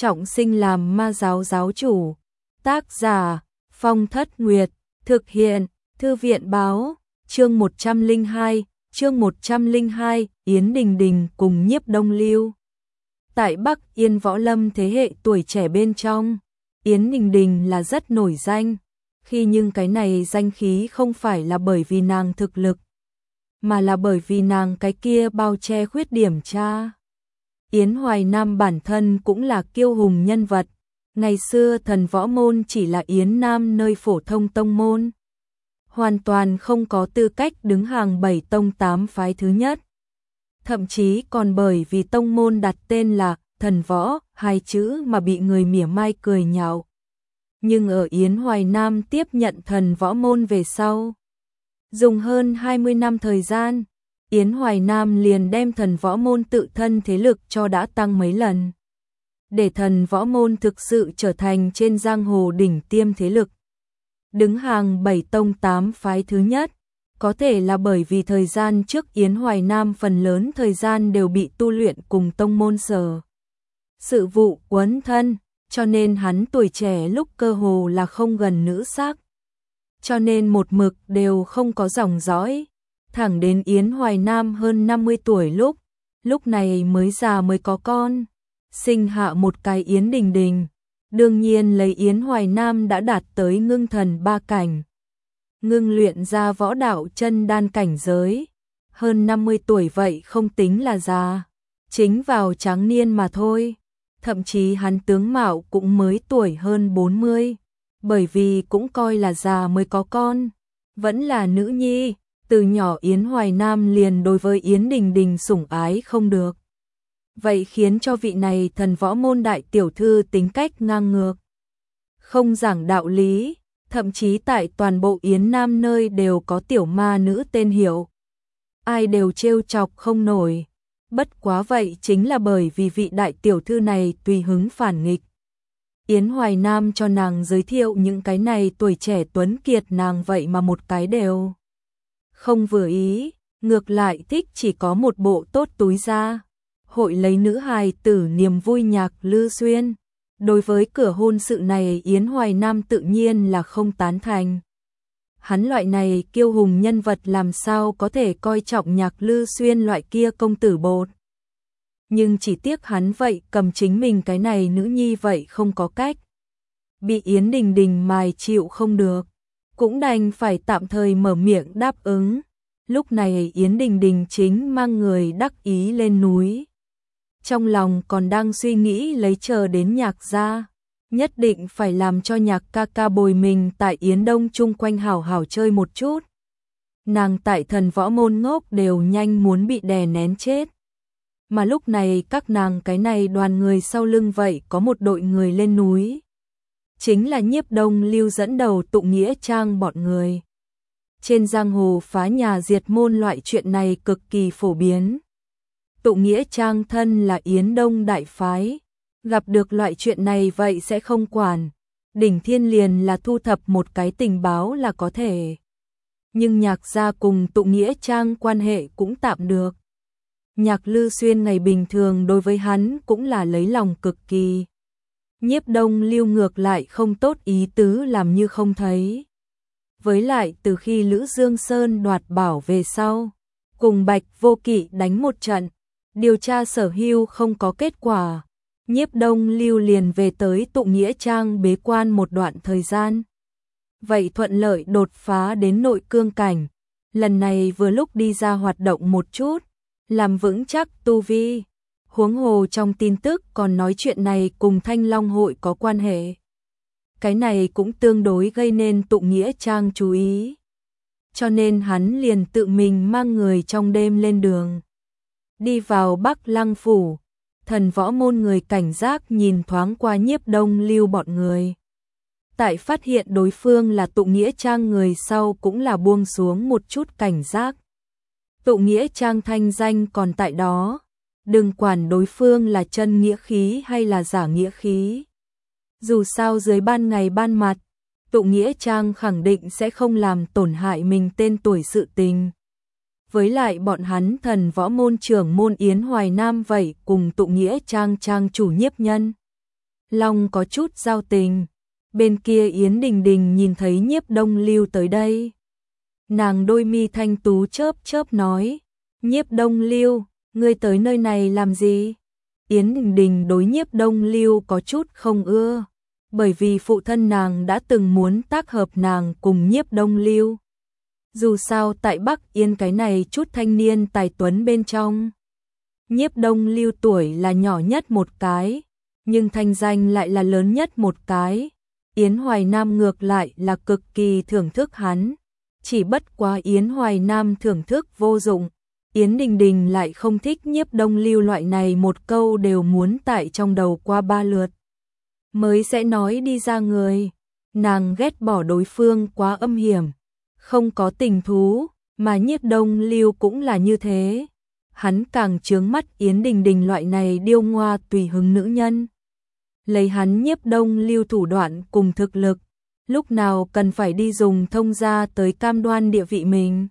trọng sinh làm ma giáo giáo chủ. Tác giả Phong Thất Nguyệt, thực hiện Thư viện báo. Chương 102, Yến Đình Đình cùng Nhiếp Đông Lưu. Tại Bắc Yên võ lâm thế hệ tuổi trẻ bên trong, Yến Đình Đình là rất nổi danh, nhưng cái này danh khí không phải là bởi vì nàng thực lực, mà là bởi vì nàng cái kia bao che khuyết điểm cha. Yến Hoài Nam bản thân cũng là kiêu hùng nhân vật, ngày xưa Thần Võ Môn chỉ là Yến Nam nơi phổ thông tông môn, hoàn toàn không có tư cách đứng hàng 7 tông 8 phái thứ nhất. Thậm chí còn bởi vì tông môn đặt tên là Thần Võ, hai chữ mà bị người mỉa mai cười nhạo. Nhưng ở Yến Hoài Nam tiếp nhận Thần Võ Môn về sau, dùng hơn 20 năm thời gian, Yến Hoài Nam liền đem Thần Võ Môn tự thân thế lực cho đã tăng mấy lần, để Thần Võ Môn thực sự trở thành trên giang hồ đỉnh tiêm thế lực, đứng hàng 7 tông 8 phái thứ nhất. Có thể là bởi vì thời gian trước Yến Hoài Nam phần lớn thời gian đều bị tu luyện cùng tông môn sự vụ quấn thân, cho nên hắn tuổi trẻ lúc cơ hồ là không gần nữ sắc, cho nên một mực đều không có dòng dõi, thẳng đến Yến Hoài Nam hơn 50 tuổi lúc này mới già mới có con, sinh hạ một cái Yến Đình Đình. Đương nhiên lấy Yến Hoài Nam đã đạt tới ngưng thần 3 cảnh, ngưng luyện ra võ đạo chân đan cảnh giới, hơn 50 tuổi vậy không tính là già, chính vào tráng niên mà thôi. Thậm chí hắn tướng mạo cũng mới tuổi hơn 40, bởi vì cũng coi là già mới có con, vẫn là nữ nhi, từ nhỏ Yến Hoài Nam liền đối với Yến Đình Đình sủng ái không được. Vậy khiến cho vị này Thần Võ Môn đại tiểu thư tính cách ngang ngược, không giảng đạo lý, thậm chí tại toàn bộ Yến Nam nơi đều có tiểu ma nữ tên hiệu, ai đều trêu chọc không nổi. Bất quá vậy chính là bởi vì vị đại tiểu thư này tùy hứng phản nghịch. Yến Hoài Nam cho nàng giới thiệu những cái này tuổi trẻ tuấn kiệt, nàng vậy mà một cái đều không vừa ý, ngược lại thích chỉ có một bộ tốt túi ra. Hội lấy nữ hài tử niềm vui Nhạc Lư Xuyên. Đối với cửa hôn sự này Yến Hoài Nam tự nhiên là không tán thành. Hắn loại này kiêu hùng nhân vật làm sao có thể coi trọng Nhạc Lư Xuyên loại kia công tử bột. Nhưng chỉ tiếc hắn vậy cầm chính mình cái này nữ nhi vậy không có cách. Bị Yến Đình Đình mài chịu không được, cũng đành phải tạm thời mở miệng đáp ứng. Lúc này Yến Đình Đình chính mang người đắc ý lên núi, trong lòng còn đang suy nghĩ lấy chờ đến Nhạc gia, nhất định phải làm cho Nhạc ca ca bồi mình tại Yến Đông chung quanh hảo hảo chơi một chút. Nàng tại Thần Võ Môn ngốc đều nhanh muốn bị đè nén chết. Mà lúc này các nàng cái này đoàn người sau lưng vậy có một đội người lên núi, chính là Nhiếp Đông Lưu dẫn đầu Tụng Nghĩa Trang bọn người. Trên giang hồ phá nhà diệt môn loại chuyện này cực kỳ phổ biến. Tụng Nghĩa Trang thân là Yến Đông đại phái, gặp được loại chuyện này vậy sẽ không quản, đỉnh thiên liền là thu thập một cái tình báo là có thể. Nhưng Nhạc gia cùng Tụng Nghĩa Trang quan hệ cũng tạm được. Nhạc Lư Xuyên ngày bình thường đối với hắn cũng là lấy lòng cực kỳ. Nhiếp Đông Lưu ngược lại không tốt ý tứ làm như không thấy. Với lại từ khi Lữ Dương Sơn đoạt bảo về sau, cùng Bạch Vô Kỵ đánh một trận, điều tra sở hữu không có kết quả, Nhiếp Đông Lưu liền về tới Tụng Nghĩa Trang bế quan một đoạn thời gian. Vậy thuận lợi đột phá đến nội cương cảnh, lần này vừa lúc đi ra hoạt động một chút, làm vững chắc tu vi. Huống hồ trong tin tức còn nói chuyện này cùng Thanh Long hội có quan hệ. Cái này cũng tương đối gây nên Tụng Nghĩa Trang chú ý. Cho nên hắn liền tự mình mang người trong đêm lên đường. Đi vào Bắc Lăng Phủ, Thần Võ Môn người cảnh giác nhìn thoáng qua Nhiếp Đông Lưu bọn người. Tại phát hiện đối phương là Tụng Nghĩa Trang người sau cũng là buông xuống một chút cảnh giác. Tụng Nghĩa Trang thanh danh còn tại đó, đừng quản đối phương là chân nghĩa khí hay là giả nghĩa khí. Dù sao dưới ban ngày ban mặt, Tụng Nghĩa Trang khẳng định sẽ không làm tổn hại mình tên tuổi sự tình. Với lại bọn hắn Thần Võ Môn trưởng môn Yến Hoài Nam vậy cùng Tụng Nghĩa Trang trang chủ Nhiếp Nhân. Long có chút giao tình. Bên kia Yến Đình Đình nhìn thấy Nhiếp Đông Lưu tới đây. Nàng đôi mi thanh tú chớp chớp nói, Nhiếp Đông Lưu, ngươi tới nơi này làm gì? Yến Đình Đình đối Nhiếp Đông Lưu có chút không ưa, bởi vì phụ thân nàng đã từng muốn tác hợp nàng cùng Nhiếp Đông Lưu. Dù sao tại Bắc Yên cái này chút thanh niên tài tuấn bên trong, Nhiếp Đông Lưu tuổi là nhỏ nhất một cái, nhưng thanh danh lại là lớn nhất một cái. Yến Hoài Nam ngược lại là cực kỳ thưởng thức hắn, chỉ bất quá Yến Hoài Nam thưởng thức vô dụng. Yến Đình Đình lại không thích Nhiếp Đông Lưu loại này một câu đều muốn tại trong đầu qua 3 lượt mới sẽ nói đi ra người. Nàng ghét bỏ đối phương quá âm hiểm, không có tình thú, mà Nhiếp Đông Lưu cũng là như thế. Hắn càng chướng mắt Yến Đình Đình loại này điêu ngoa tùy hứng nữ nhân. Lấy hắn Nhiếp Đông Lưu thủ đoạn cùng thực lực, lúc nào cần phải đi dùng thông gia tới cam đoan địa vị mình.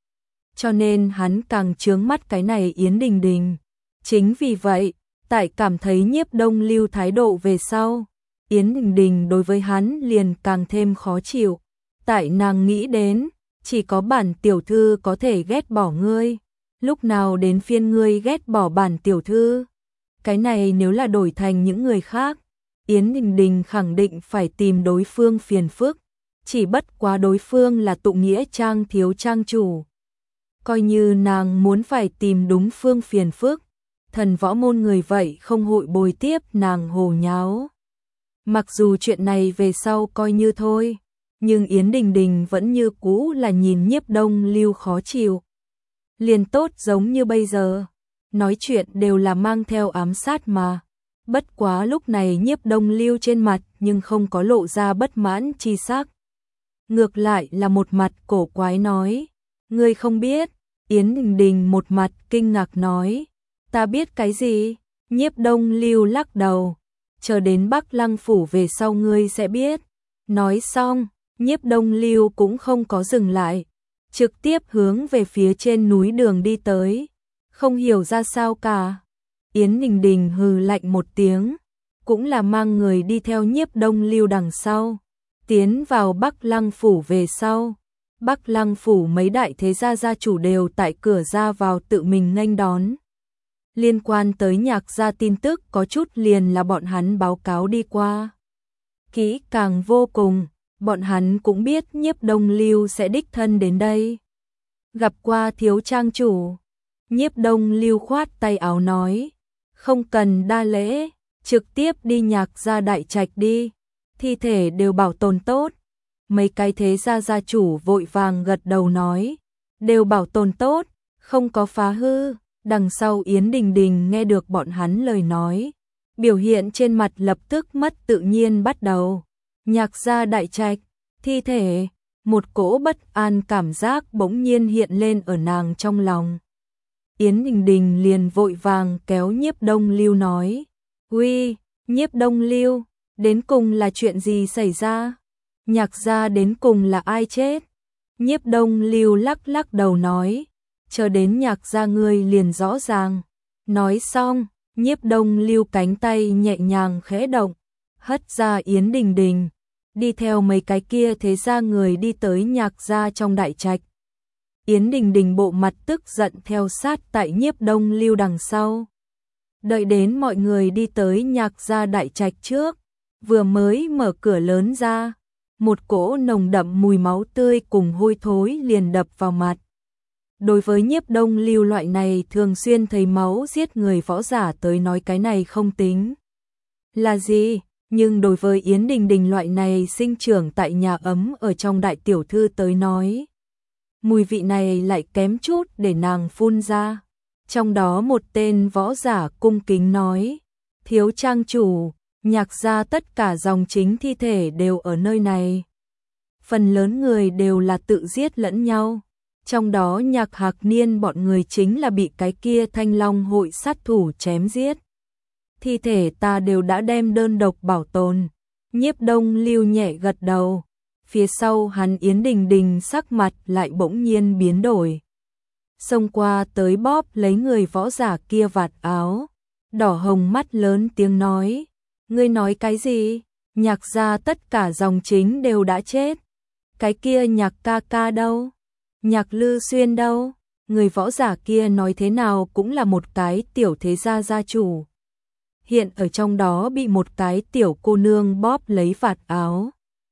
Cho nên hắn càng chướng mắt cái này Yến Đình Đình. Chính vì vậy, tại cảm thấy Nhiếp Đông Lưu thái độ về sau, Yến Đình Đình đối với hắn liền càng thêm khó chịu. Tại nàng nghĩ đến, chỉ có bản tiểu thư có thể ghét bỏ ngươi, lúc nào đến phiên ngươi ghét bỏ bản tiểu thư. Cái này nếu là đổi thành những người khác, Yến Đình Đình khẳng định phải tìm đối phương phiền phức, chỉ bất quá đối phương là tụ nghĩa trang thiếu trang chủ. Coi như nàng muốn phải tìm đúng phương phiền phức, thần võ môn người vậy không hội bồi tiếp nàng hồ nháo. Mặc dù chuyện này về sau coi như thôi, nhưng Yến Đình Đình vẫn như cũ là nhìn Nhiếp Đông Lưu khó chịu. Liền tốt giống như bây giờ, nói chuyện đều là mang theo ám sát mà. Bất quá lúc này Nhiếp Đông Lưu trên mặt nhưng không có lộ ra bất mãn chi sắc. Ngược lại là một mặt cổ quái nói, ngươi không biết. Yến Đình Đình một mặt kinh ngạc nói, ta biết cái gì? Nhiếp Đông Lưu lắc đầu, chờ đến Bắc Lăng phủ về sau ngươi sẽ biết. Nói xong, Nhiếp Đông Lưu cũng không có dừng lại, trực tiếp hướng về phía trên núi đường đi tới, không hiểu ra sao cả. Yến Đình Đình hừ lạnh một tiếng, cũng là mang người đi theo Nhiếp Đông Lưu đằng sau, tiến vào Bắc Lăng phủ về sau. Bắc Lăng phủ mấy đại thế gia gia chủ đều tại cửa ra vào tự mình nghênh đón. Liên quan tới Nhạc gia tin tức có chút liền là bọn hắn báo cáo đi qua. Kỹ càng vô cùng, bọn hắn cũng biết Nhiếp Đông Lưu sẽ đích thân đến đây. Gặp qua thiếu trang chủ, Nhiếp Đông Lưu khoát tay áo nói, không cần đa lễ, trực tiếp đi Nhạc gia đại trạch đi, thi thể đều bảo tồn tốt. Mấy cái thế gia gia chủ vội vàng gật đầu nói, đều bảo tồn tốt, không có phá hư. Đằng sau Yến Đình Đình nghe được bọn hắn lời nói, biểu hiện trên mặt lập tức mất tự nhiên bắt đầu. Nhạc gia đại trạch, thi thể, một cỗ bất an cảm giác bỗng nhiên hiện lên ở nàng trong lòng. Yến Đình Đình liền vội vàng kéo Nhiếp Đông Lưu nói, uy, Nhiếp Đông Lưu, đến cùng là chuyện gì xảy ra? Nhạc gia đến cùng là ai chết? Nhiếp Đông Lưu lắc lắc đầu nói, chờ đến Nhạc gia ngươi liền rõ ràng. Nói xong, Nhiếp Đông Lưu cánh tay nhẹ nhàng khẽ động, hất ra Yến Đình Đình, đi theo mấy cái kia thế gia người đi tới Nhạc gia trong đại trạch. Yến Đình Đình bộ mặt tức giận theo sát tại Nhiếp Đông Lưu đằng sau. Đợi đến mọi người đi tới Nhạc gia đại trạch trước, vừa mới mở cửa lớn ra, một cỗ nồng đậm mùi máu tươi cùng hôi thối liền đập vào mặt. Đối với Nhiếp Đông Lưu loại này thường xuyên thấy máu giết người võ giả tới nói cái này không tính là gì, nhưng đối với Yến Đình Đình loại này sinh trưởng tại nhà ấm ở trong đại tiểu thư tới nói, mùi vị này lại kém chút để nàng phun ra. Trong đó một tên võ giả cung kính nói, thiếu trang chủ, Nhạc gia tất cả dòng chính thi thể đều ở nơi này. Phần lớn người đều là tự giết lẫn nhau. Trong đó Nhạc Hạc Niên bọn người chính là bị cái kia Thanh Long hội sát thủ chém giết. Thi thể ta đều đã đem đơn độc bảo tồn. Nhiếp Đông Lưu nhẹ gật đầu. Phía sau hắn Yến Đình Đình sắc mặt lại bỗng nhiên biến đổi. Xông qua tới bóp lấy người võ giả kia vạt áo. Đỏ hồng mắt lớn tiếng nói, Ngươi nói cái gì? Nhạc gia tất cả dòng chính đều đã chết. Cái kia Nhạc ca ca đâu? Nhạc Lư Xuyên đâu? Người võ giả kia nói thế nào cũng là một cái tiểu thế gia gia chủ. Hiện ở trong đó bị một cái tiểu cô nương bóp lấy vạt áo.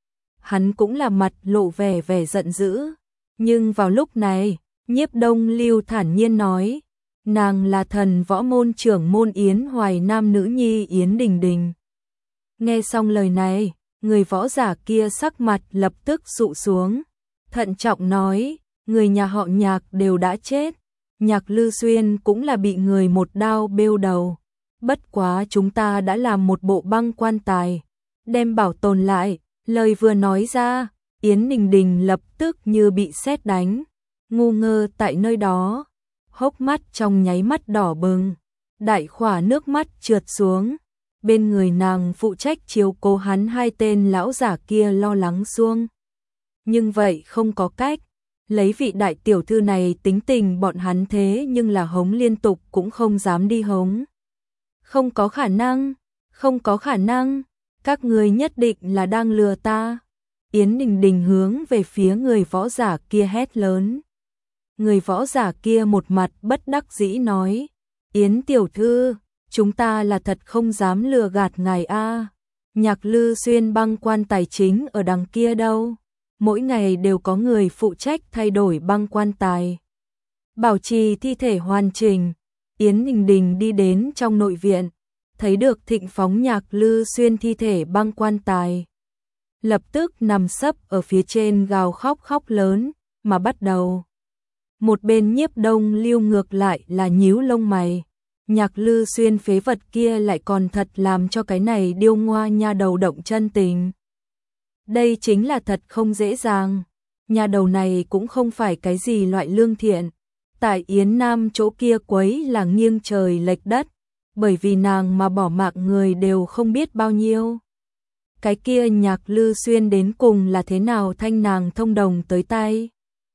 Hắn cũng là mặt lộ vẻ vẻ giận dữ. Nhưng vào lúc này, Nhiếp Đông Lưu thản nhiên nói, nàng là thần võ môn trưởng môn Yến Hoài Nam nữ nhi Yến Đình Đình. Nghe xong lời này, người võ giả kia sắc mặt lập tức dụ xuống, thận trọng nói, người nhà họ Nhạc đều đã chết, Nhạc Lư Xuyên cũng là bị người một đao bêu đầu. Bất quá chúng ta đã làm một bộ băng quan tài, đem bảo tồn lại. Lời vừa nói ra, Yến Đình Đình lập tức như bị sét đánh, ngu ngơ tại nơi đó, hốc mắt trong nháy mắt đỏ bừng, đại khỏa nước mắt trượt xuống. Bên người nàng phụ trách chiếu cố hắn hai tên lão giả kia lo lắng xuông. Nhưng vậy không có cách, lấy vị đại tiểu thư này tính tình bọn hắn thế nhưng là hống liên tục cũng không dám đi hống. Không có khả năng, không có khả năng, các người nhất định là đang lừa ta. Yến Đình Đình hướng về phía người võ giả kia hét lớn. Người võ giả kia một mặt bất đắc dĩ nói, Yến tiểu thư, chúng ta là thật không dám lừa gạt ngài a. Nhạc Lư Xuyên băng quan tài chính ở đằng kia đâu? Mỗi ngày đều có người phụ trách thay đổi băng quan tài, bảo trì thi thể hoàn chỉnh. Yến Đình Đình đi đến trong nội viện, thấy được Thịnh phóng Nhạc Lư Xuyên thi thể băng quan tài. Lập tức nằm sấp ở phía trên gào khóc khóc lớn, mà bắt đầu. Một bên Nhiếp Đông Lưu ngược lại là nhíu lông mày. Nhạc Lư Xuyên phế vật kia lại còn thật làm cho cái này điêu ngoa nha đầu động chân tình. Đây chính là thật không dễ dàng. Nhà đầu này cũng không phải cái gì loại lương thiện. Tại Yến Nam chỗ kia quấy là nghiêng trời lệch đất, bởi vì nàng mà bỏ mạng người đều không biết bao nhiêu. Cái kia Nhạc Lư Xuyên đến cùng là thế nào thanh nàng thông đồng tới tay.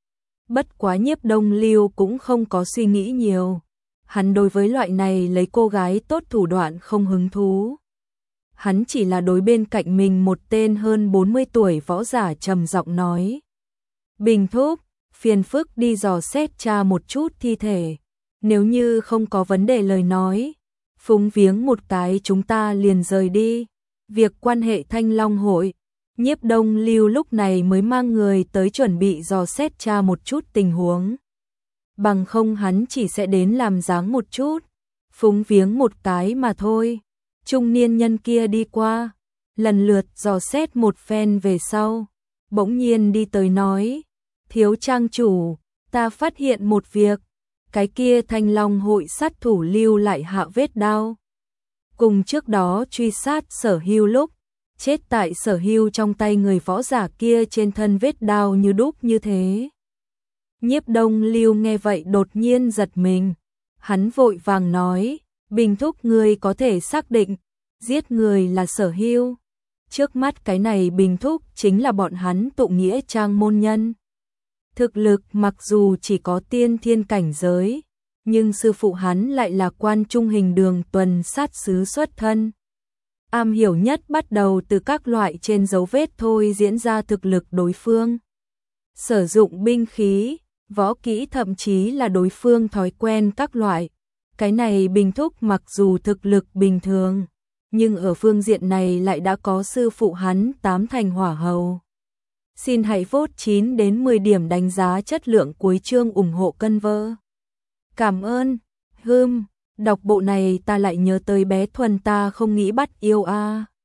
Bất quá Nhiếp Đông Lưu cũng không có suy nghĩ nhiều. Hắn đối với loại này lấy cô gái tốt thủ đoạn không hứng thú. Hắn chỉ là đối bên cạnh mình một tên hơn 40 tuổi võ giả trầm giọng nói. Bình thúc, phiền phức đi dò xét tra một chút thi thể. Nếu như không có vấn đề lời nói, phúng viếng một cái chúng ta liền rời đi. Việc quan hệ Thanh Long hội, Nhiếp Đông Lưu lúc này mới mang người tới chuẩn bị dò xét tra một chút tình huống. Bằng không hắn chỉ sẽ đến làm dáng một chút, phúng viếng một cái mà thôi. Trung niên nhân kia đi qua, lần lượt dò xét một phen về sau, bỗng nhiên đi tới nói, thiếu trang chủ, ta phát hiện một việc, cái kia Thanh Long hội sát thủ lưu lại hạ vết đao. Cùng trước đó truy sát Sở Hưu lúc, chết tại Sở Hưu trong tay người võ giả kia trên thân vết đao như đúc như thế. Nhiếp Đông Lưu nghe vậy đột nhiên giật mình, hắn vội vàng nói, Bình thúc người có thể xác định, giết người là Sở Hưu. Trước mắt cái này Bình thúc chính là bọn hắn tụ nghĩa trang môn nhân. Thực lực mặc dù chỉ có tiên thiên cảnh giới, nhưng sư phụ hắn lại là quan trung hình đường tuần sát sứ xuất thân. Am hiểu nhất bắt đầu từ các loại trên dấu vết thôi diễn ra thực lực đối phương. Sử dụng binh khí, võ kỹ thậm chí là đối phương thói quen các loại. Cái này Bình thúc mặc dù thực lực bình thường, nhưng ở phương diện này lại đã có sư phụ hắn 8 thành hỏa hầu. Xin hãy vote 9 đến 10 điểm đánh giá chất lượng cuối chương ủng hộ cân vơ. Cảm ơn. Đọc bộ này ta lại nhớ tới bé Thuần ta không nghĩ bắt yêu a.